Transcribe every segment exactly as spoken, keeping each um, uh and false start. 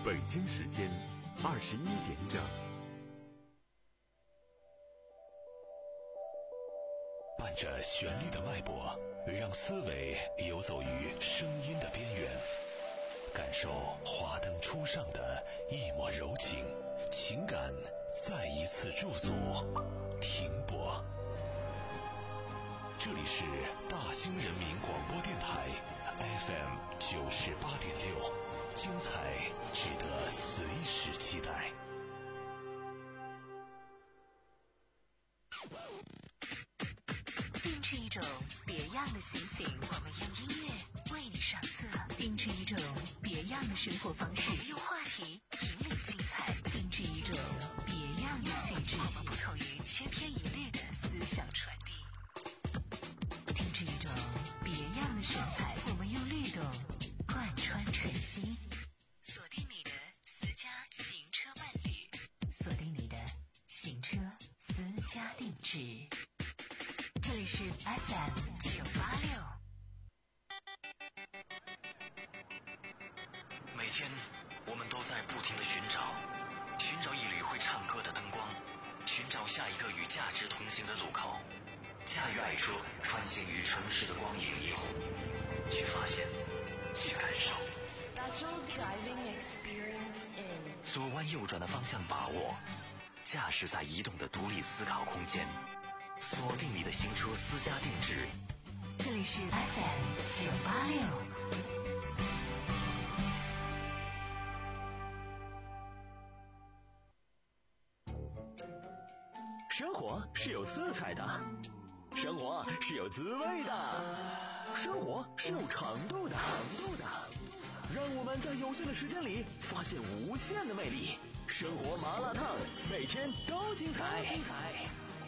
北京时间二十一点整。 伴着旋律的脉搏，让思维游走于声音的边缘，感受华灯初上的一抹柔情，情感再一次驻足停泊。这里是大兴人民广播电台 F M 九十八点六，精彩值得随时期待。 定制一种别样的心情，我们用音乐为你上色；定制一种别样的生活方式，我们用话题引领精彩；定制一种别样的气质，我们不同于千篇一律的思想传递；定制一种别样的神采，我们用律动贯穿晨曦。锁定你的私家行车伴侣，锁定你的行车私家定制。这里是 F M 九八六。 每天我们都在不停地寻找，寻找一缕会唱歌的灯光，寻找下一个与价值同行的路口。驾驭爱车，穿行于城市的光影霓虹，去发现，去感受。 Special driving experience in 左弯右转的方向把握，驾驶在移动的独立思考空间。锁定你的行车私家定制， 这里是 F M 九八六。 生活是有色彩的，生活是有滋味的，生活是有长度的，长度的。让我们在有限的时间里发现无限的魅力。生活麻辣烫，每天都精彩。精彩。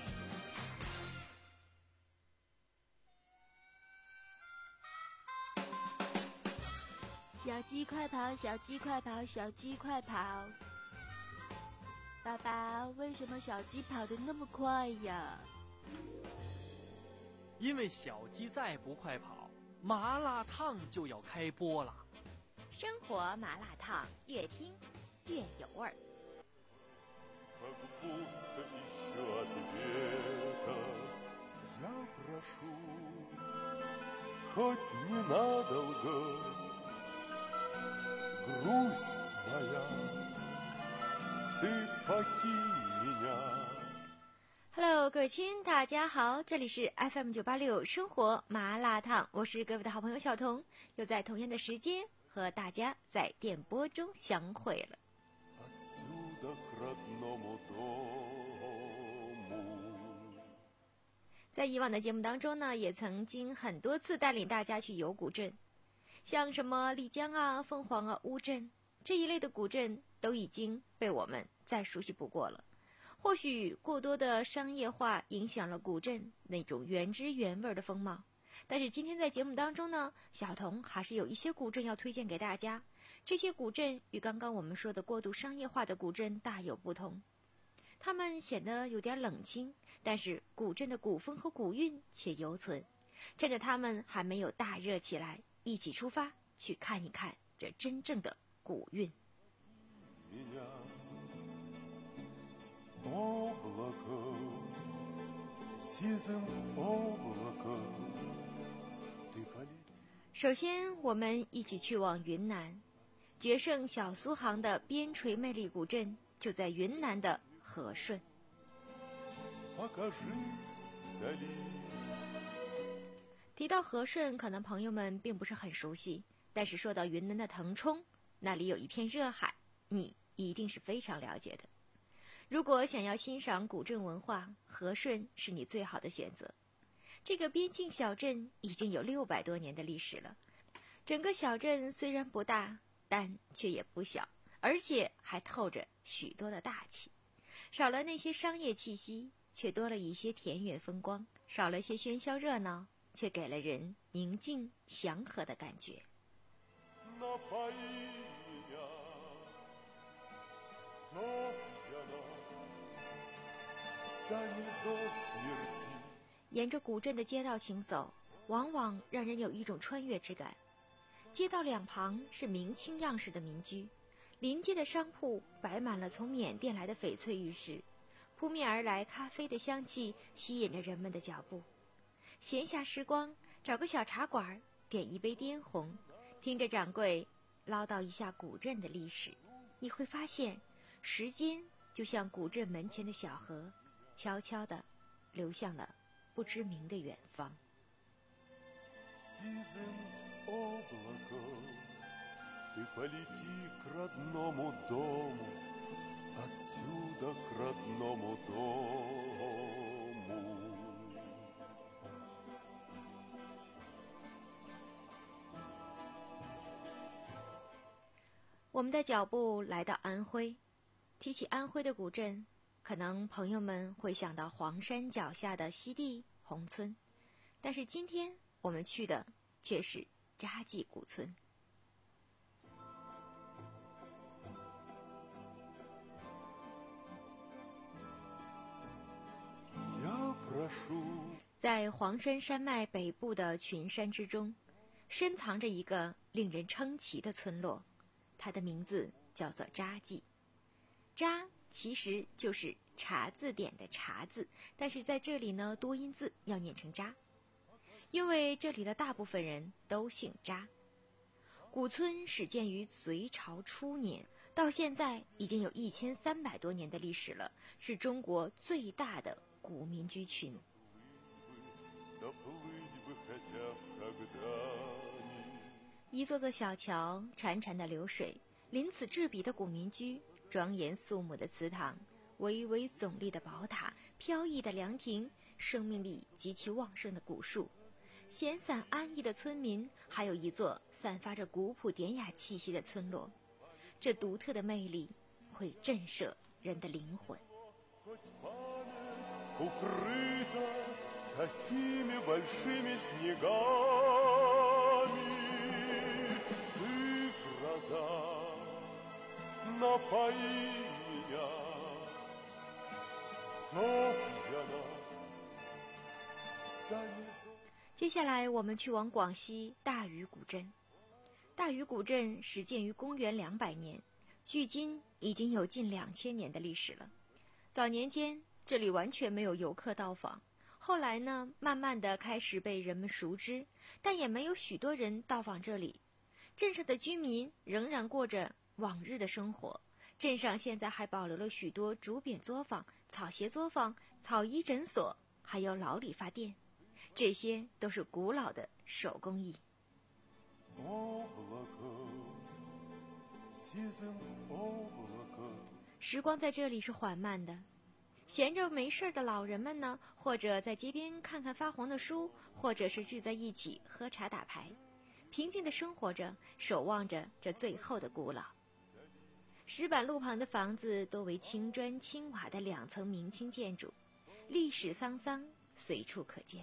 小鸡快跑，小鸡快跑，小鸡快跑！爸爸，为什么小鸡跑得那么快呀？ 因为小鸡再不快跑，麻辣烫就要开播了。 生活麻辣烫，越听越有味儿。 Грусть моя, ты покинь меня. Hello， 各位亲，大家好，这里是 F M 九八六生活麻辣烫，我是各位的好朋友小彤，又在同样的时间和大家在电波中相会了。在以往的节目当中呢，也曾经很多次带领大家去游古镇。像什么丽江啊、凤凰啊、乌镇这一类的古镇都已经被我们再熟悉不过了。或许过多的商业化影响了古镇那种原汁原味的风貌，但是今天在节目当中呢，小彤还是有一些古镇要推荐给大家。这些古镇与刚刚我们说的过度商业化的古镇大有不同，它们显得有点冷清，但是古镇的古风和古韵却犹存。趁着它们还没有大热起来，一起出发去看一看这真正的古韵。首先我们一起去往云南，决胜小苏杭的边陲魅力古镇就在云南的和顺。提到和顺，可能朋友们并不是很熟悉，但是说到云南的腾冲，那里有一片热海，你一定是非常了解的。如果想要欣赏古镇文化，和顺是你最好的选择。这个边境小镇已经有六百多年的历史了，整个小镇虽然不大，但却也不小，而且还透着许多的大气。少了那些商业气息，却多了一些田园风光；少了些喧嚣热闹，却给了人宁静祥和的感觉。沿着古镇的街道行走，往往让人有一种穿越之感。街道两旁是明清样式的民居， 临街的商铺摆满了从缅甸来的翡翠玉石，扑面而来咖啡的香气吸引着人们的脚步。闲暇时光，找个小茶馆，点一杯滇红，听着掌柜唠叨一下古镇的历史，你会发现，时间就像古镇门前的小河，悄悄地流向了不知名的远方。 Ты полети к родному дому, отсюда к родному дому. 我们的脚步来到安徽，提起安徽的古镇，可能朋友们会想到黄山脚下的西递宏村，但是今天我们去的却是扎记古村。在黄山山脉北部的群山之中，深藏着一个令人称奇的村落，它的名字叫做扎记。扎其实就是茶字典的茶字，但是在这里呢，多音字要念成扎，因为这里的大部分人都姓扎。古村始建于隋朝初年，到现在已经有一千三百多年的历史了，是中国最大的古民居群。一座座小桥，潺潺的流水，鳞次栉比的古民居，庄严肃穆的祠堂，巍巍耸立的宝塔，飘逸的凉亭，生命力极其旺盛的古树，闲散安逸的村民，还有一座散发着古朴典雅气息的村落。这独特的魅力会震慑人的灵魂。 Такими большими снегами ты, гроза, напои меня до пьяна. 接下来我们去往广西大余古镇。大余古镇始建于公元两百年，距今已经有近两千年的历史了。早年间这里完全没有游客到访，后来呢，慢慢的开始被人们熟知，但也没有许多人到访这里。镇上的居民仍然过着往日的生活，镇上现在还保留了许多竹匾作坊、草鞋作坊、草医诊所，还有老理发店，这些都是古老的手工艺。时光在这里是缓慢的，闲着没事的老人们呢，或者在街边看看发黄的书，或者是聚在一起喝茶打牌，平静地生活着，守望着这最后的古老。石板路旁的房子多为青砖青瓦的两层明清建筑，历史沧桑随处可见。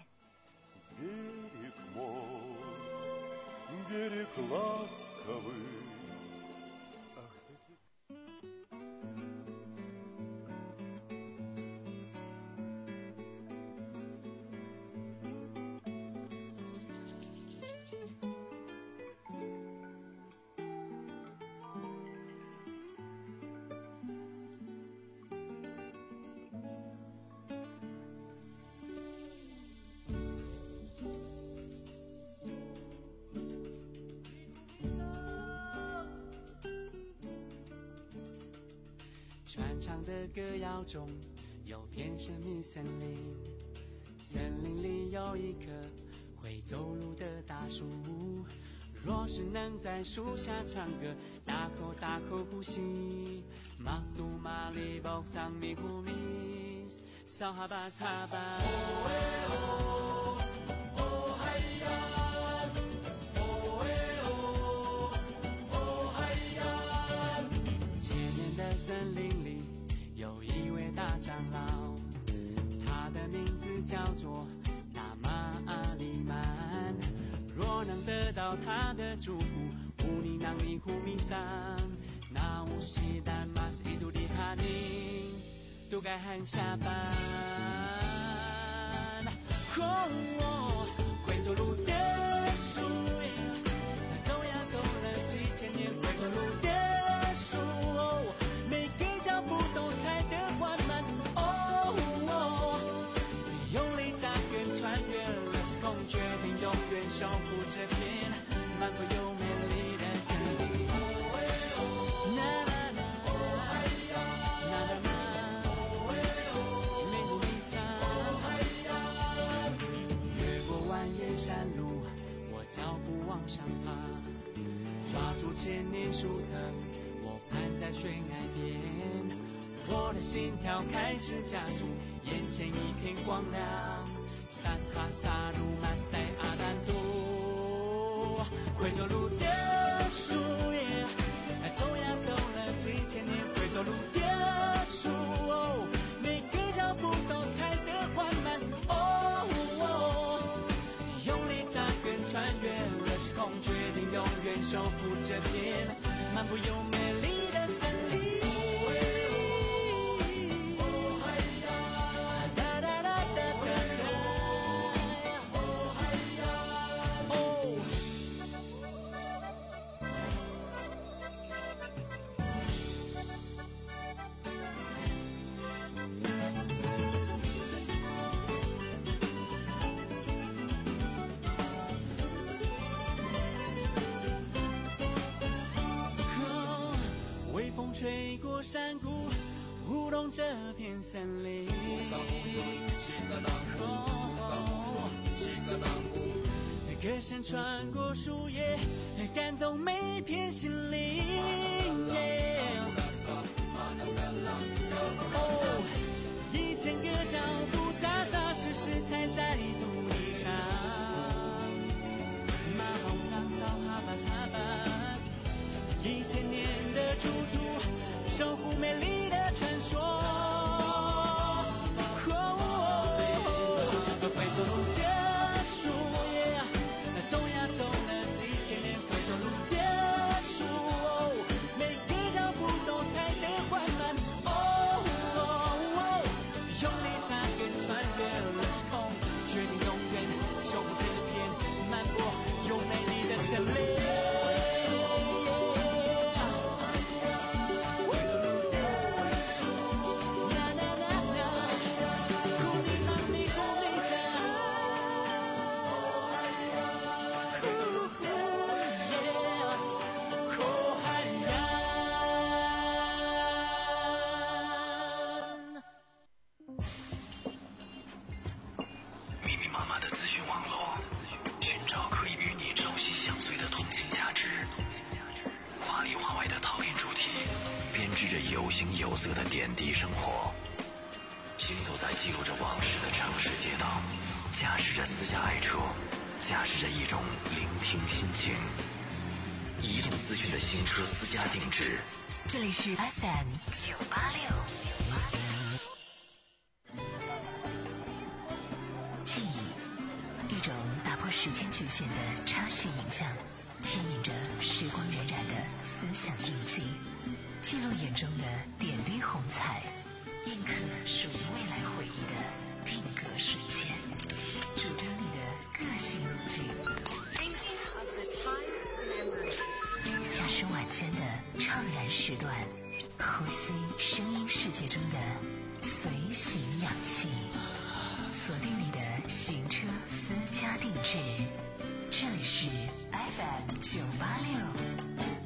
传唱的歌谣中有片神秘森林，森林里有一棵会走路的大树，若是能在树下唱歌，大口大口呼吸，马杜马里บอกsang mi hu mi sahabat sahabat oh eh oh oh hai ya oh eh oh oh hai ya。 前面的森林里有一位大长老，他的名字叫做大马阿里曼，若能得到他的祝福，乌尼囊尼呼米桑，那乌西丹马斯伊杜里哈尼，都该喊下班。哦，会走路的树，走呀走了几千年，会走路的树。 千年树藤，我盘在悬崖边，我的心跳开始加速，眼前一片光亮。萨斯哈萨鲁马斯代阿兰多，会走路的树叶，走呀走了几千年，会走路的树，哦，每个脚步都踩得缓慢，哦哦，用力扎根穿越了时空，决定永远守护这片漫步又美丽的森林。吹过山谷，舞动这片森林。歌声穿过树叶，感动每片心灵。哦，一千个脚步扎扎实实踩在土地上。马红桑扫哈巴萨巴，一千年的猪猪。守护美丽的传说，哦哦，会走路的树叶，走呀走了几千年，会走路的树，哦，每个脚步都踩得缓慢，哦哦，用力扎根穿越了时空，决定永远守护这片漫过又美丽的森林。 有形有色的点滴生活，行走在记录着往事的城市街道，驾驶着私家爱车，驾驶着一种聆听心情。移动资讯的新车私家定制， 这里是 F M 九八六。记忆，一种打破时间局限的插叙影像，牵引着时光荏苒的思想印记。记录眼中的点滴红彩，印刻属于未来回忆的定格瞬间，主张你的个性路径。驾驶晚间的怅然时段，呼吸声音世界中的随行氧气，锁定你的行车私家定制。这里是 F M 九八六。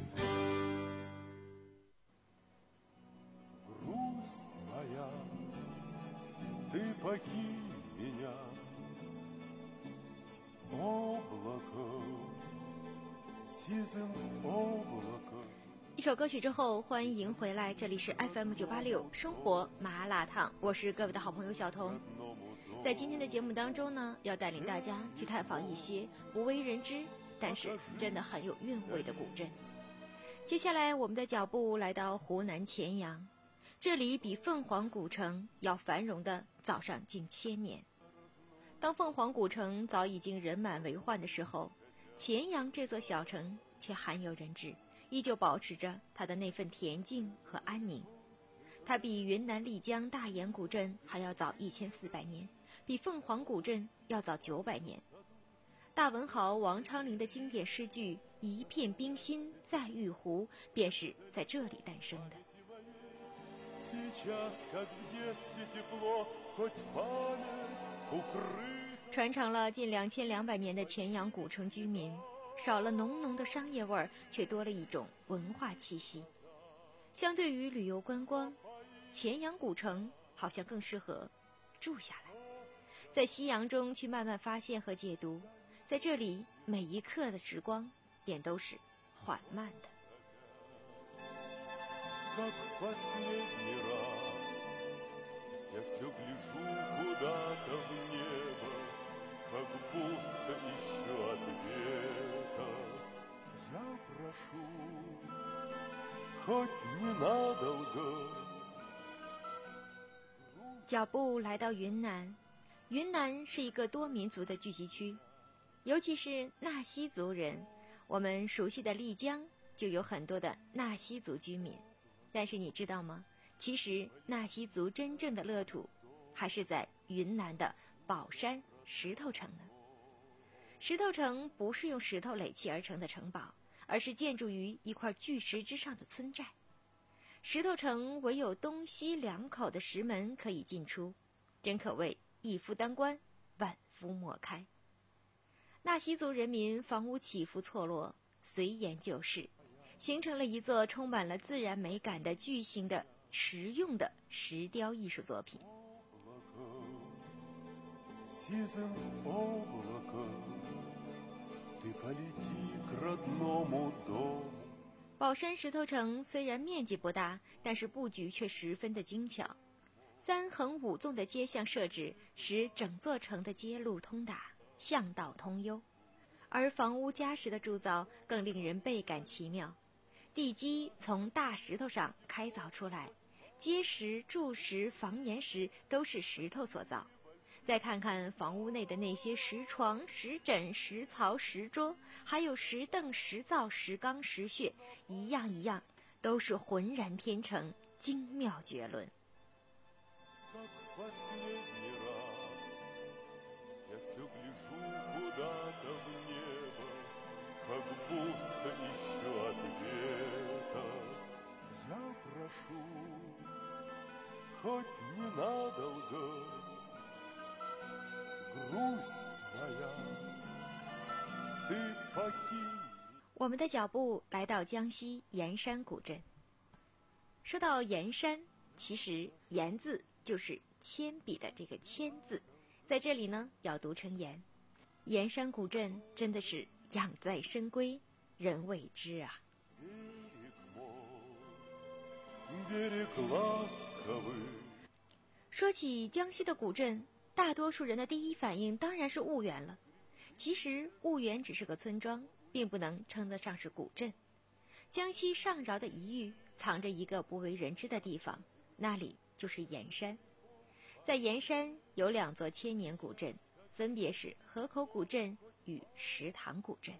一首歌曲之后，欢迎回来，这里是 F M 九八六生活麻辣烫，我是各位的好朋友小彤。在今天的节目当中呢，要带领大家去探访一些不为人知但是真的很有韵味的古镇。接下来我们的脚步来到湖南乾阳，这里比凤凰古城要繁荣的早上近千年。当凤凰古城早已经人满为患的时候，乾阳这座小城却罕有人知，依旧保持着它的那份恬静和安宁。它比云南丽江大研古镇还要早一千四百年，比凤凰古镇要早九百年。大文豪王昌龄的经典诗句“一片冰心在玉壶”便是在这里诞生的。传承了近两千两百年的乾阳古城居民，少了浓浓的商业味儿，却多了一种文化气息。相对于旅游观光，乾阳古城好像更适合住下来，在夕阳中去慢慢发现和解读。在这里，每一刻的时光便都是缓慢的。 Как в последний раз я все гляжу куда-то в небо, как будто ищу ответа. Я прошу, хоть ненадолго. 脚步来到云南，云南是一个多民族的聚集区，尤其是纳西族人。我们熟悉的丽江就有很多的纳西族居民，但是你知道吗？其实纳西族真正的乐土还是在云南的保山石头城呢。石头城不是用石头垒砌而成的城堡，而是建筑于一块巨石之上的村寨。石头城唯有东西两口的石门可以进出，真可谓一夫当关，万夫莫开。纳西族人民房屋起伏错落，随岩就势，形成了一座充满了自然美感的巨型的实用的石雕艺术作品。保山石头城虽然面积不大，但是布局却十分的精巧。三横五纵的街巷设置，使整座城的街路通达，巷道通幽。而房屋加石的铸造更令人倍感奇妙。地基从大石头上开凿出来，阶石、柱石、房檐石都是石头所造。再看看房屋内的那些石床、石枕、石槽、石桌，还有石凳、石灶、石缸、石穴，一样一样都是浑然天成，精妙绝伦。我们的脚步来到江西盐山古镇。说到盐山，其实盐字就是铅笔的这个铅字，在这里呢要读成盐。盐山古镇真的是养在深闺人未知啊。说起江西的古镇，大多数人的第一反应当然是婺源了。其实婺源只是个村庄，并不能称得上是古镇。江西上饶的一隅藏着一个不为人知的地方，那里就是盐山。在盐山有两座千年古镇，分别是河口古镇与石塘古镇。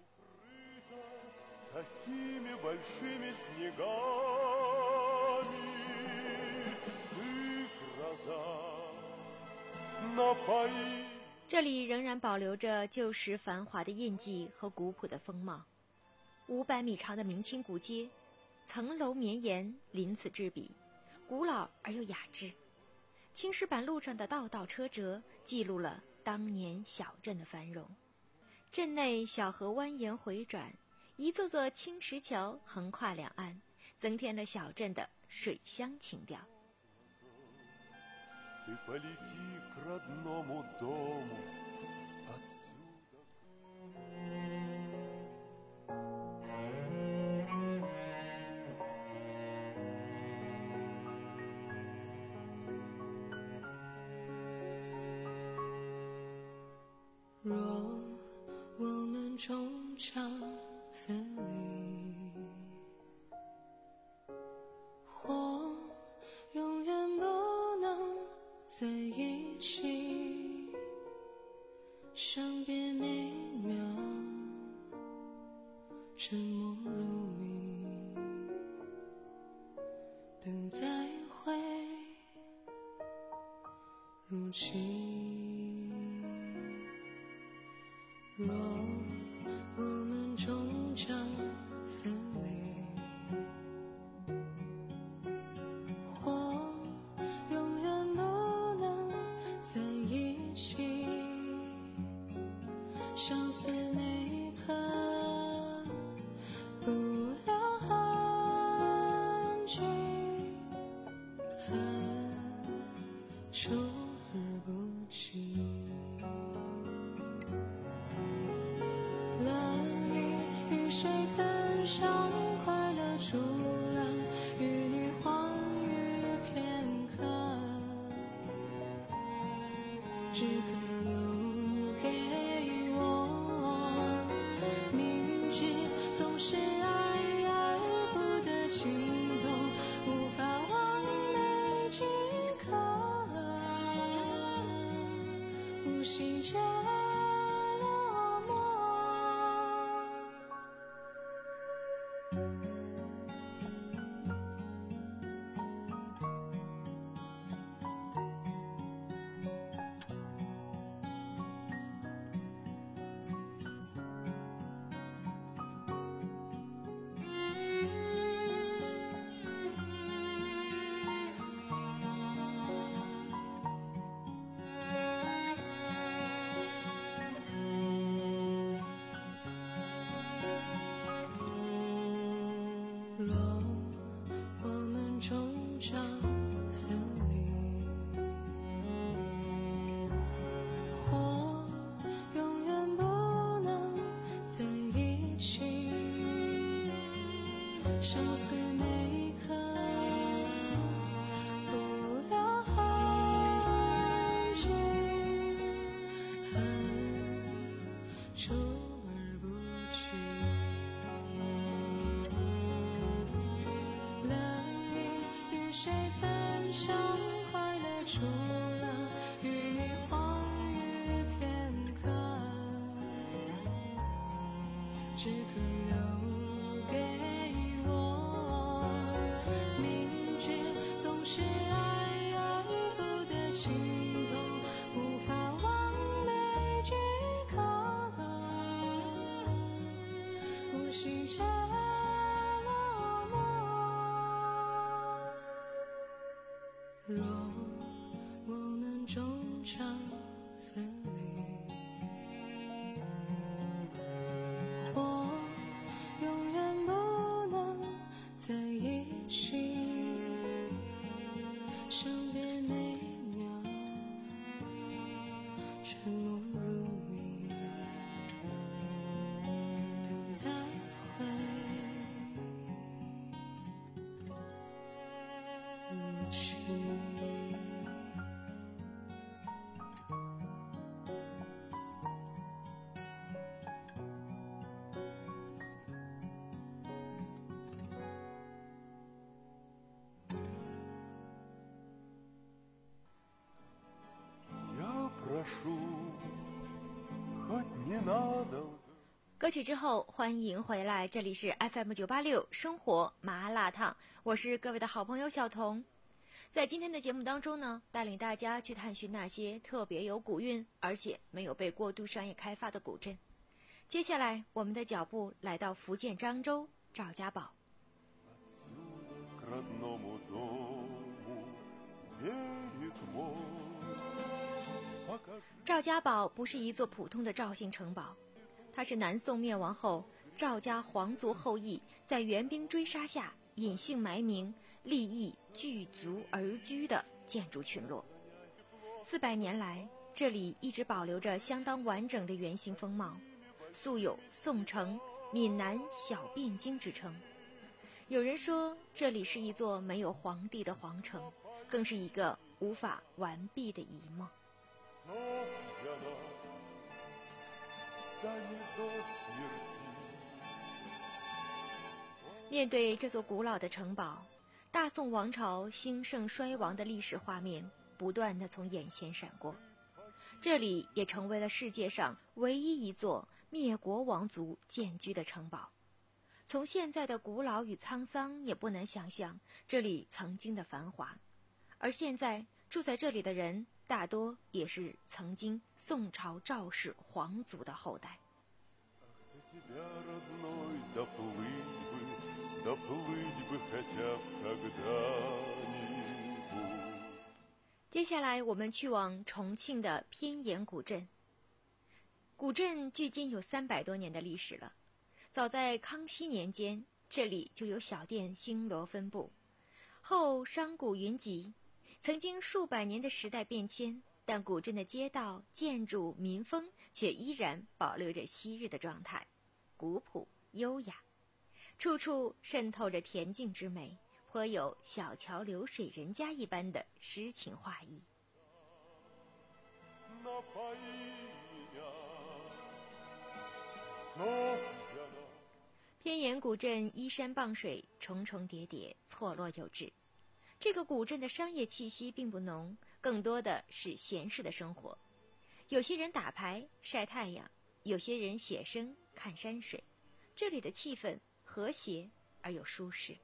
这里仍然保留着旧时繁华的印记和古朴的风貌。五百米长的明清古街，层楼绵延，鳞次栉比，古老而又雅致。青石板路上的道道车辙，记录了当年小镇的繁荣。镇内小河蜿蜒回转，一座座青石桥横跨两岸，增添了小镇的水乡情调。 若我们终将分离，或永远不能在一起，伤别每秒，沉默如谜，等再会如期。若我们终将分离，或永远不能在一起，相思每刻不留痕迹，恨出而不及。乐意与谁分享快乐，除了与你花只可留给我。明知总是爱而不得情动，无法完美只可无心着落寞。若我们终将分离，或永远不能在一起，相思每一刻不留痕迹，恨出而不去。与谁分享快乐，除了与你欢愉片刻，只可留给我。明知总是爱而不得情动，无法完美只可无心着落寞。若我们终将分离，或永远不能在一起，相别每秒沉默如谜，等再会无期。 歌曲之后，欢迎回来，这里是 F M 九八六生活麻辣烫，我是各位的好朋友小彤。在今天的节目当中呢，带领大家去探寻那些特别有古韵而且没有被过度商业开发的古镇。接下来我们的脚步来到福建漳州赵家堡。赵家堡不是一座普通的赵姓城堡，它是南宋灭亡后赵家皇族后裔在援兵追杀下隐姓埋名，立意聚族而居的建筑群落。四百年来，这里一直保留着相当完整的原型风貌，素有宋城、闽南小汴京之称。有人说，这里是一座没有皇帝的皇城，更是一个无法完毕的遗梦。面对这座古老的城堡，大宋王朝兴盛衰亡的历史画面不断地从眼前闪过。这里也成为了世界上唯一一座灭国王族建居的城堡。从现在的古老与沧桑，也不难想象这里曾经的繁华。而现在住在这里的人，大多也是曾经宋朝赵氏皇族的后代。接下来我们去往重庆的偏盐古镇。古镇距今有三百多年的历史了。早在康熙年间，这里就有小店星罗分布，后商贾云集。曾经数百年的时代变迁，但古镇的街道、建筑、民风却依然保留着昔日的状态，古朴优雅，处处渗透着恬静之美，颇有小桥流水人家一般的诗情画意。 偏远古镇依山傍水，重重叠叠，错落有致。这个古镇的商业气息并不浓，更多的是闲适的生活。有些人打牌晒太阳，有些人写生看山水。这里的气氛和谐而又舒适。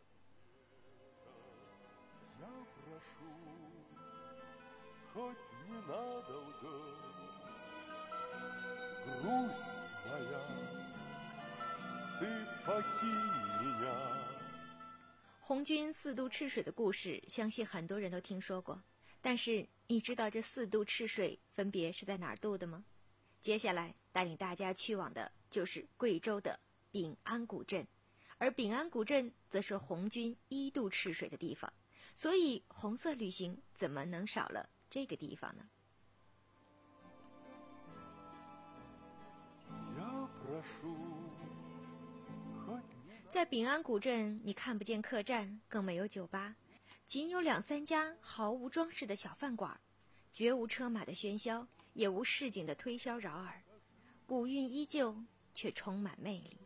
红军四渡赤水的故事，相信很多人都听说过。但是你知道这四渡赤水分别是在哪儿渡的吗？接下来带领大家去往的就是贵州的秉安古镇，而秉安古镇则是红军一渡赤水的地方，所以红色旅行怎么能少了这个地方呢？在秉安古镇，你看不见客栈，更没有酒吧，仅有两三家毫无装饰的小饭馆，绝无车马的喧嚣，也无市井的推销扰耳，古韵依旧，却充满魅力。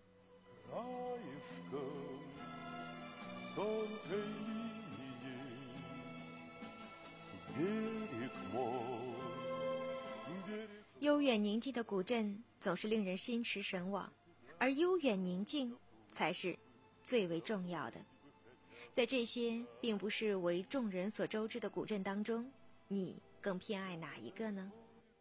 悠远宁静的古镇总是令人心驰神往，而悠远宁静才是最为重要的。在这些并不是为众人所周知的古镇当中，你更偏爱哪一个呢？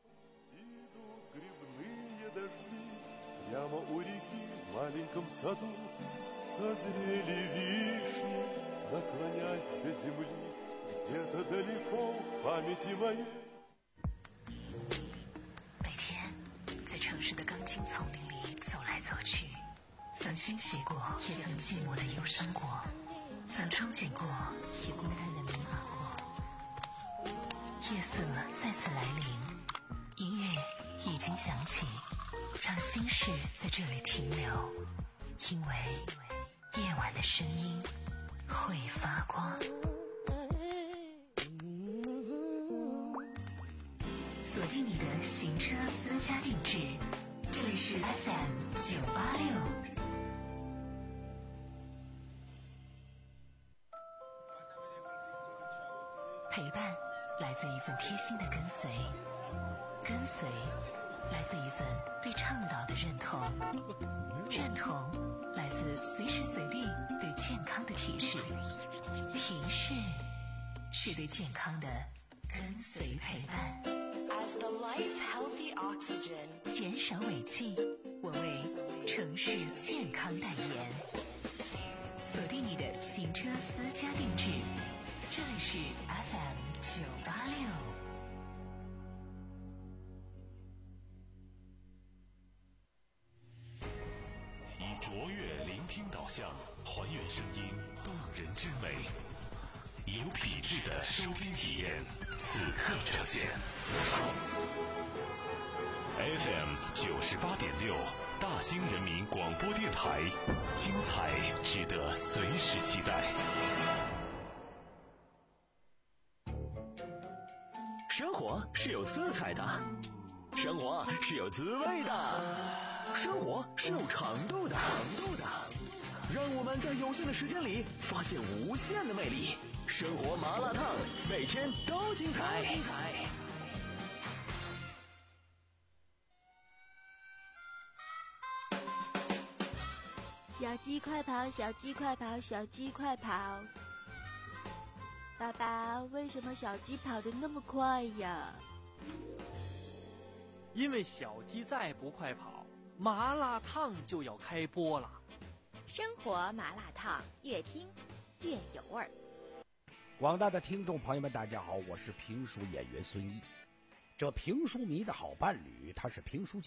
每天在城市的钢筋丛林里走来走去，曾欣喜过，也曾寂寞的忧伤过，曾憧憬过，也孤单的迷茫过。夜色再次来临，音乐已经响起，让心事在这里停留，因为夜晚的声音会发光。锁定你的行车私家定制，这里是 F M 九八六。陪伴来自一份贴心的跟随，跟随来自一份对倡导的认同，认同来自随时随地对健康的提示，提示是对健康的跟随陪伴。As the life healthy oxygen， 减少尾气，我为城市健康代言。锁定你的行车私家定制，这里是 F M 九八六。 以卓越聆听导向，还原声音动人之美，以有品质的收听体验，此刻呈现。F M 九十八点六，大兴人民广播电台，精彩值得随时期待。 生活是有色彩的，生活是有滋味的，生活是有长度的，长度的。让我们在有限的时间里发现无限的魅力。生活麻辣烫，每天都精彩。精彩。 小鸡快跑，小鸡快跑，小鸡快跑！爸爸，为什么小鸡跑得那么快呀？ 因为小鸡再不快跑，麻辣烫就要开播了。 生活麻辣烫，越听越有味儿。 广大的听众朋友们，大家好，我是评书演员孙一。这评书迷的好伴侣，他是评书界